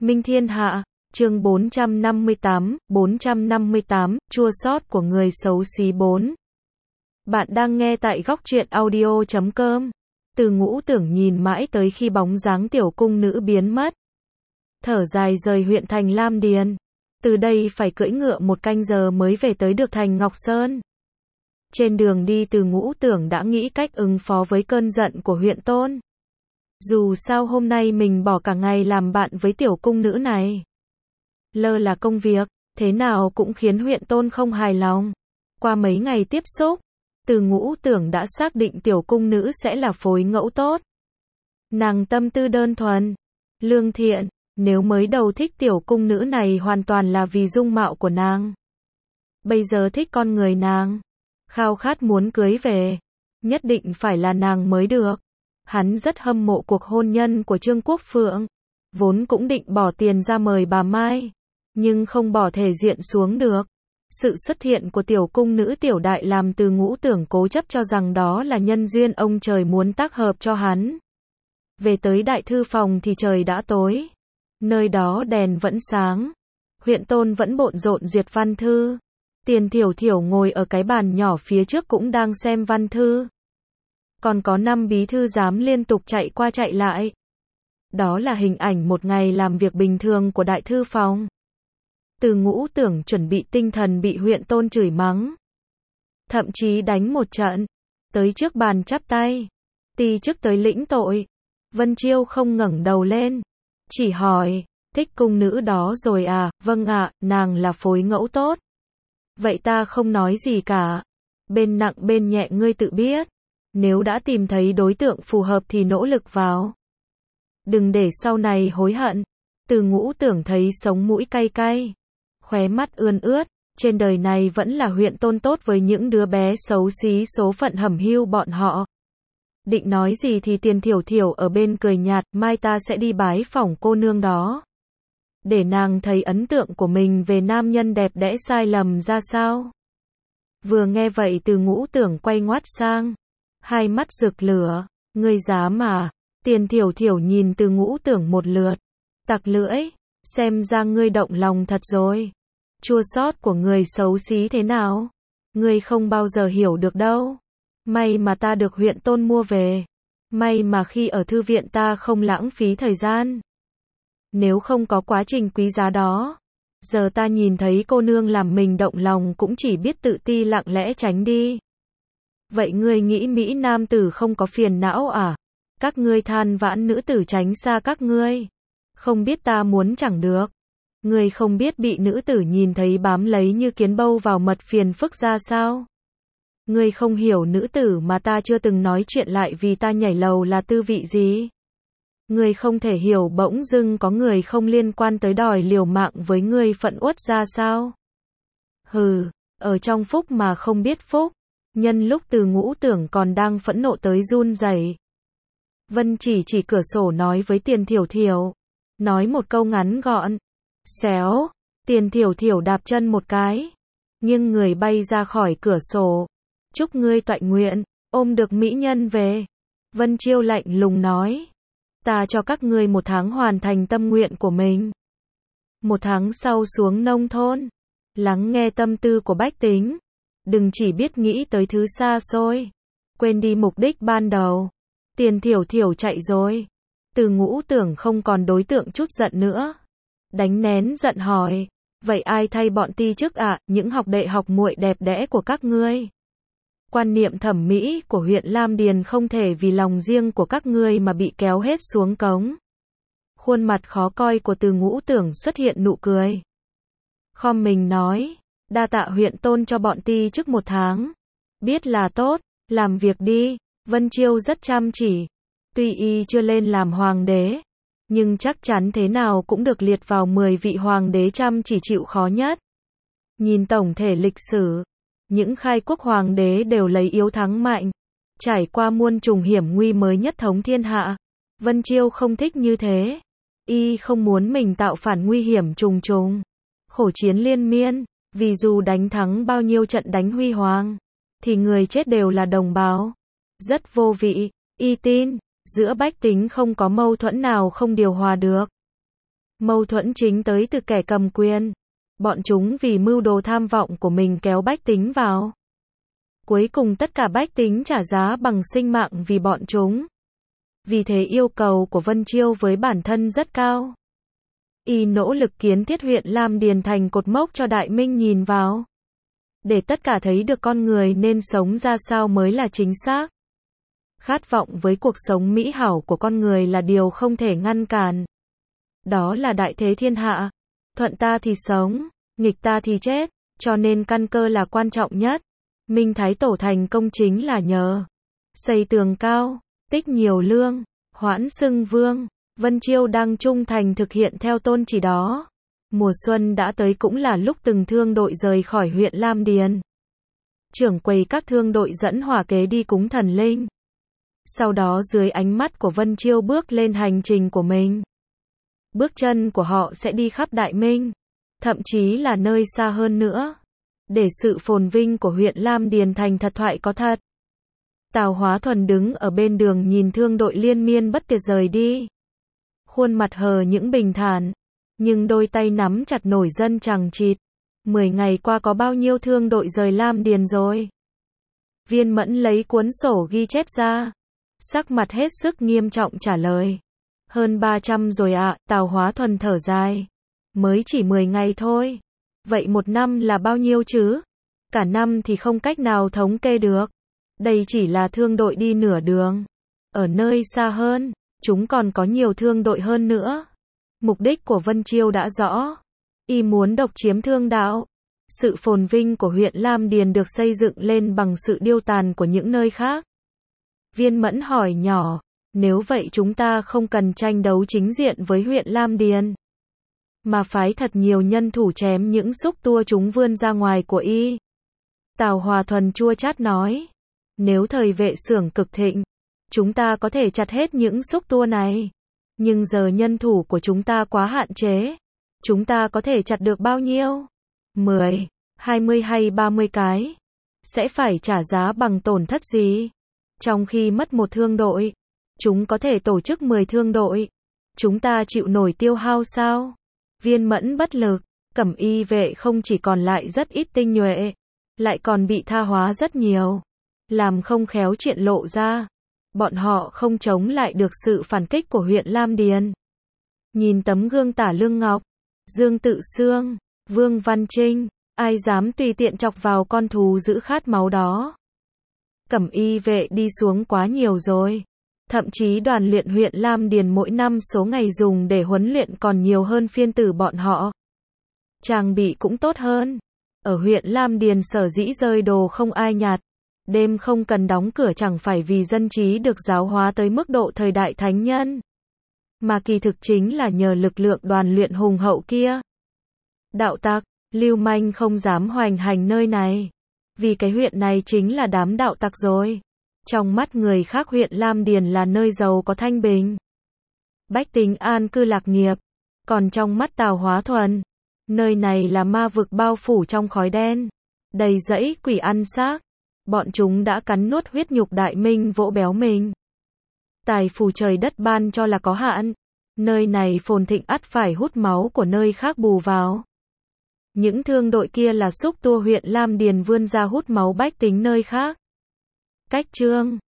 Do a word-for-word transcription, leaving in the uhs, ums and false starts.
Minh Thiên Hạ, chương bốn trăm năm mươi tám, bốn trăm năm mươi tám, chua xót của người xấu xí bốn. Bạn đang nghe tại góc truyện audio chấm com. Từ Ngũ Tưởng nhìn mãi tới khi bóng dáng tiểu cung nữ biến mất. Thở dài rời huyện thành Lam Điền. Từ đây phải cưỡi ngựa một canh giờ mới về tới được thành Ngọc Sơn. Trên đường đi Từ Ngũ Tưởng đã nghĩ cách ứng phó với cơn giận của huyện Tôn. Dù sao hôm nay mình bỏ cả ngày làm bạn với tiểu cung nữ này. Lơ là công việc, thế nào cũng khiến huyện Tôn không hài lòng. Qua mấy ngày tiếp xúc, Từ Ngũ Tưởng đã xác định tiểu cung nữ sẽ là phối ngẫu tốt. Nàng tâm tư đơn thuần, lương thiện, nếu mới đầu thích tiểu cung nữ này hoàn toàn là vì dung mạo của nàng. Bây giờ thích con người nàng, khao khát muốn cưới về, nhất định phải là nàng mới được. Hắn rất hâm mộ cuộc hôn nhân của Trương Quốc Phượng, vốn cũng định bỏ tiền ra mời bà Mai, nhưng không bỏ thể diện xuống được. Sự xuất hiện của tiểu cung nữ tiểu đại làm Từ Ngũ Tưởng cố chấp cho rằng đó là nhân duyên ông trời muốn tác hợp cho hắn. Về tới đại thư phòng thì trời đã tối, nơi đó đèn vẫn sáng, huyện Tôn vẫn bộn rộn duyệt văn thư. Tiền Thiểu Thiểu ngồi ở cái bàn nhỏ phía trước cũng đang xem văn thư. Còn có năm bí thư giám liên tục chạy qua chạy lại. Đó là hình ảnh một ngày làm việc bình thường của đại thư phòng. Từ Ngũ Tưởng chuẩn bị tinh thần bị huyện Tôn chửi mắng, thậm chí đánh một trận. Tới trước bàn chắp tay, ti chức tới lĩnh tội. Vân Chiêu không ngẩng đầu lên, chỉ hỏi, thích cung nữ đó rồi à? Vâng ạ, nàng là phối ngẫu tốt. Vậy ta không nói gì cả. Bên nặng bên nhẹ ngươi tự biết. Nếu đã tìm thấy đối tượng phù hợp thì nỗ lực vào. Đừng để sau này hối hận. Từ Ngũ Tưởng thấy sống mũi cay cay, khóe mắt ươn ướt. Trên đời này vẫn là huyện Tôn tốt với những đứa bé xấu xí số phận hẩm hiu bọn họ. Định nói gì thì Tiền Thiểu Thiểu ở bên cười nhạt, mai ta sẽ đi bái phỏng cô nương đó, để nàng thấy ấn tượng của mình về nam nhân đẹp đẽ sai lầm ra sao. Vừa nghe vậy Từ Ngũ Tưởng quay ngoắt sang, hai mắt rực lửa. Ngươi dám à? Tiền Thiểu Thiểu nhìn Từ Ngũ Tưởng một lượt, tặc lưỡi, xem ra ngươi động lòng thật rồi. Chua xót của người xấu xí thế nào? Ngươi không bao giờ hiểu được đâu. May mà ta được huyện Tôn mua về. May mà khi ở thư viện ta không lãng phí thời gian. Nếu không có quá trình quý giá đó, giờ ta nhìn thấy cô nương làm mình động lòng cũng chỉ biết tự ti lặng lẽ tránh đi. Vậy ngươi nghĩ Mỹ nam tử không có phiền não à? Các ngươi than vãn nữ tử tránh xa các ngươi. Không biết ta muốn chẳng được. Ngươi không biết bị nữ tử nhìn thấy bám lấy như kiến bâu vào mật phiền phức ra sao? Ngươi không hiểu nữ tử mà ta chưa từng nói chuyện lại vì ta nhảy lầu là tư vị gì? Ngươi không thể hiểu bỗng dưng có người không liên quan tới đòi liều mạng với ngươi phận uất ra sao? Hừ, ở trong phúc mà không biết phúc. Nhân lúc Từ Ngũ Tưởng còn đang phẫn nộ tới run rẩy, Vân Chỉ chỉ cửa sổ nói với Tiền Thiểu Thiểu. Nói một câu ngắn gọn. Xéo. Tiền Thiểu Thiểu đạp chân một cái, nhưng người bay ra khỏi cửa sổ. Chúc ngươi toại nguyện, ôm được mỹ nhân về. Vân Chiêu lạnh lùng nói. Ta cho các ngươi một tháng hoàn thành tâm nguyện của mình. Một tháng sau xuống nông thôn, lắng nghe tâm tư của bách tính. Đừng chỉ biết nghĩ tới thứ xa xôi, quên đi mục đích ban đầu. Tiền Thiểu Thiểu chạy rồi. Từ Ngũ Tưởng không còn đối tượng chút giận nữa, đánh nén giận hỏi, vậy ai thay bọn ti chức ạ? À? Những học đệ học muội đẹp đẽ của các ngươi. Quan niệm thẩm mỹ của huyện Lam Điền không thể vì lòng riêng của các ngươi mà bị kéo hết xuống cống. Khuôn mặt khó coi của Từ Ngũ Tưởng xuất hiện nụ cười. Khom mình nói, đa tạ huyện Tôn cho bọn ti chức một tháng. Biết là tốt, làm việc đi. Vân Chiêu rất chăm chỉ. Tuy y chưa lên làm hoàng đế, nhưng chắc chắn thế nào cũng được liệt vào mười vị hoàng đế chăm chỉ chịu khó nhất. Nhìn tổng thể lịch sử, những khai quốc hoàng đế đều lấy yếu thắng mạnh, trải qua muôn trùng hiểm nguy mới nhất thống thiên hạ. Vân Chiêu không thích như thế. Y không muốn mình tạo phản nguy hiểm trùng trùng, khổ chiến liên miên, vì dù đánh thắng bao nhiêu trận đánh huy hoàng, thì người chết đều là đồng bào. Rất vô vị. Y tin, giữa bách tính không có mâu thuẫn nào không điều hòa được. Mâu thuẫn chính tới từ kẻ cầm quyền. Bọn chúng vì mưu đồ tham vọng của mình kéo bách tính vào. Cuối cùng tất cả bách tính trả giá bằng sinh mạng vì bọn chúng. Vì thế yêu cầu của Vân Chiêu với bản thân rất cao. Y nỗ lực kiến thiết huyện Lam Điền thành cột mốc cho Đại Minh nhìn vào. Để tất cả thấy được con người nên sống ra sao mới là chính xác. Khát vọng với cuộc sống mỹ hảo của con người là điều không thể ngăn cản. Đó là đại thế thiên hạ. Thuận ta thì sống, nghịch ta thì chết, cho nên căn cơ là quan trọng nhất. Minh Thái Tổ thành công chính là nhờ xây tường cao, tích nhiều lương, hoãn xưng vương. Vân Chiêu đang trung thành thực hiện theo tôn chỉ đó. Mùa xuân đã tới cũng là lúc từng thương đội rời khỏi huyện Lam Điền. Trưởng quầy các thương đội dẫn hỏa kế đi cúng thần linh. Sau đó dưới ánh mắt của Vân Chiêu bước lên hành trình của mình. Bước chân của họ sẽ đi khắp Đại Minh, thậm chí là nơi xa hơn nữa. Để sự phồn vinh của huyện Lam Điền thành thật thoại có thật. Tào Hóa Thuần đứng ở bên đường nhìn thương đội liên miên bất tuyệt rời đi. Khuôn mặt hờ những bình thản, nhưng đôi tay nắm chặt nổi dân chằng chịt. Mười ngày qua có bao nhiêu thương đội rời Lam Điền rồi? Viên Mẫn lấy cuốn sổ ghi chép ra. Sắc mặt hết sức nghiêm trọng trả lời. Hơn ba trăm rồi ạ, à, Tào Hóa Thuần thở dài. Mới chỉ mười ngày thôi. Vậy một năm là bao nhiêu chứ? Cả năm thì không cách nào thống kê được. Đây chỉ là thương đội đi nửa đường. Ở nơi xa hơn, chúng còn có nhiều thương đội hơn nữa. Mục đích của Vân Chiêu đã rõ. Y muốn độc chiếm thương đạo. Sự phồn vinh của huyện Lam Điền được xây dựng lên bằng sự điêu tàn của những nơi khác. Viên Mẫn hỏi nhỏ, nếu vậy chúng ta không cần tranh đấu chính diện với huyện Lam Điền, mà phái thật nhiều nhân thủ chém những xúc tua chúng vươn ra ngoài của y. Tào Hòa Thuần chua chát nói, nếu thời Vệ Xưởng cực thịnh, chúng ta có thể chặt hết những xúc tua này. Nhưng giờ nhân thủ của chúng ta quá hạn chế. Chúng ta có thể chặt được bao nhiêu? mười, hai mươi hay ba mươi cái? Sẽ phải trả giá bằng tổn thất gì? Trong khi mất một thương đội, chúng có thể tổ chức mười thương đội. Chúng ta chịu nổi tiêu hao sao? Viên Mẫn bất lực, Cẩm Y vệ không chỉ còn lại rất ít tinh nhuệ, lại còn bị tha hóa rất nhiều. Làm không khéo chuyện lộ ra. Bọn họ không chống lại được sự phản kích của huyện Lam Điền. Nhìn tấm gương Tả Lương Ngọc, Dương Tự Xương, Vương Văn Trinh, ai dám tùy tiện chọc vào con thú dữ khát máu đó. Cẩm Y vệ đi xuống quá nhiều rồi. Thậm chí đoàn luyện huyện Lam Điền mỗi năm số ngày dùng để huấn luyện còn nhiều hơn phiên tử bọn họ. Trang bị cũng tốt hơn. Ở huyện Lam Điền sở dĩ rơi đồ không ai nhặt. Đêm không cần đóng cửa chẳng phải vì dân trí được giáo hóa tới mức độ thời đại thánh nhân. Mà kỳ thực chính là nhờ lực lượng đoàn luyện hùng hậu kia. Đạo tặc, lưu manh không dám hoành hành nơi này. Vì cái huyện này chính là đám đạo tặc rồi. Trong mắt người khác huyện Lam Điền là nơi giàu có thanh bình. Bách tính an cư lạc nghiệp. Còn trong mắt Tào Hóa Thuần, nơi này là ma vực bao phủ trong khói đen. Đầy rẫy quỷ ăn xác. Bọn chúng đã cắn nuốt huyết nhục Đại Minh vỗ béo mình. Tài phù trời đất ban cho là có hạn. Nơi này phồn thịnh ắt phải hút máu của nơi khác bù vào. Những thương đội kia là xúc tua huyện Lam Điền vươn ra hút máu bách tính nơi khác. Cách chương